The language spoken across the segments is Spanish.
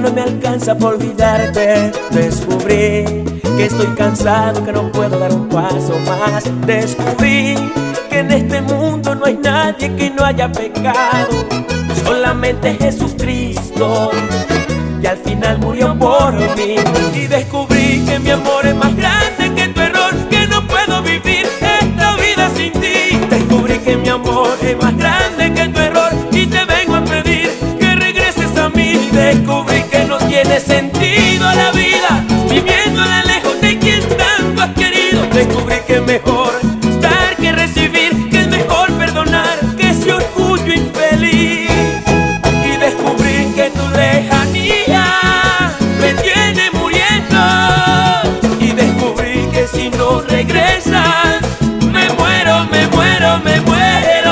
no me alcanza por olvidarte. Descubrí que estoy cansado, que no puedo dar un paso más. Descubrí que en este mundo no hay nadie que no haya pecado, solamente Jesucristo, y al final murió por mí. Y descubrí que mi amor es más grande que tu error, que no puedo vivir esta vida sin ti. Descubrí que mi amor es más grande que tu error y te vengo a pedir que regreses a mí. Descubrí que no tiene sentido la vida viviéndola lejos de quien tanto has querido. Descubrí que es mejor dar que recibir, que es mejor perdonar que ese orgullo infeliz. Y descubrí que tu lejanía me tiene muriendo. Y descubrí que si no regresas me muero, me muero, me muero.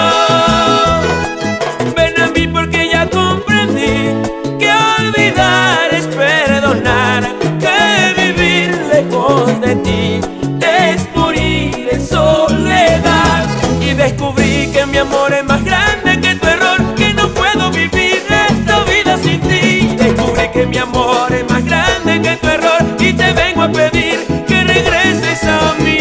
Ven a mí porque ya comprendí que olvidar es perdonar, que vivir lejos de ti es morir en soledad. Y descubrí que mi amor es más grande que tu error, que no puedo vivir esta vida sin ti. Descubrí que mi amor es más grande que tu error y te vengo a pedir que regreses a mí.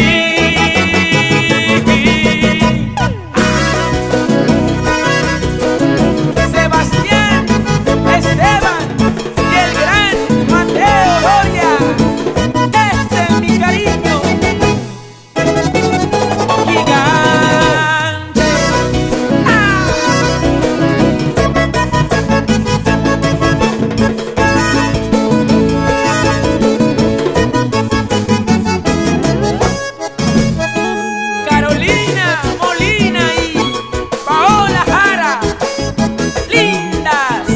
Sebastián, Esteban y el gran Mateo Doria, ese es mi cariño gigante. Carolina Molina y Paola Jara, lindas.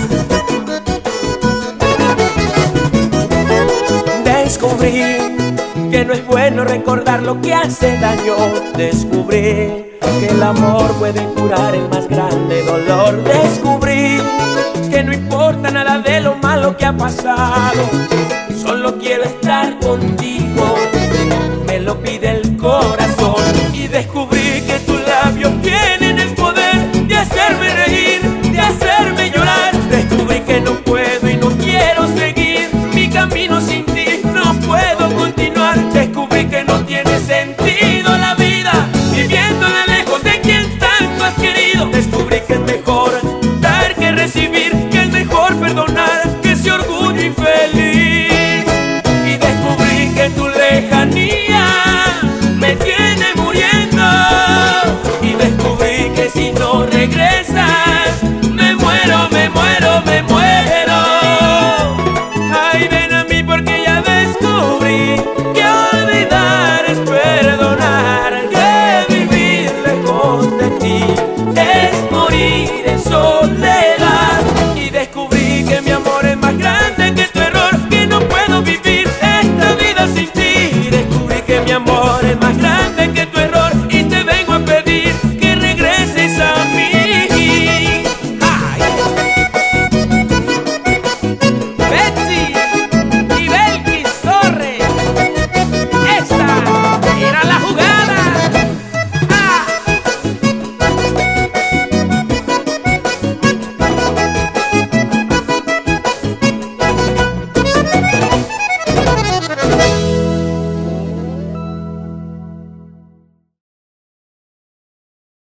Descubrí que no es bueno recordar lo que hace daño. Descubrí que el amor puede curar el más grande dolor. Descubrí que no importa nada de lo malo que ha pasado, solo quiero estar contigo, me lo pide el corazón. Y descubrí que tus labios tienen el poder de hacerme reír, de hacerme llorar. Descubrí que no puedo y no quiero seguir mi camino sin ti, no puedo continuar. Descubrí que no tiene sentido la vida viviéndola lejos de quien tanto has querido. Descubrí que es mejor dar que recibir, que es mejor perdonar que ese orgullo infeliz. Y descubrí que tu lejanía me tiene muriendo. Y descubrí que si no regresas me muero, me muero, me muero. Ay, ven a mí porque ya descubrí que olvidar es perdonar, que vivir lejos de ti es morir en soledad. Y descubrí que mi amor es más grande que tu error, que no puedo vivir esta vida sin ti. Descubrí que mi amor es más grande que tu error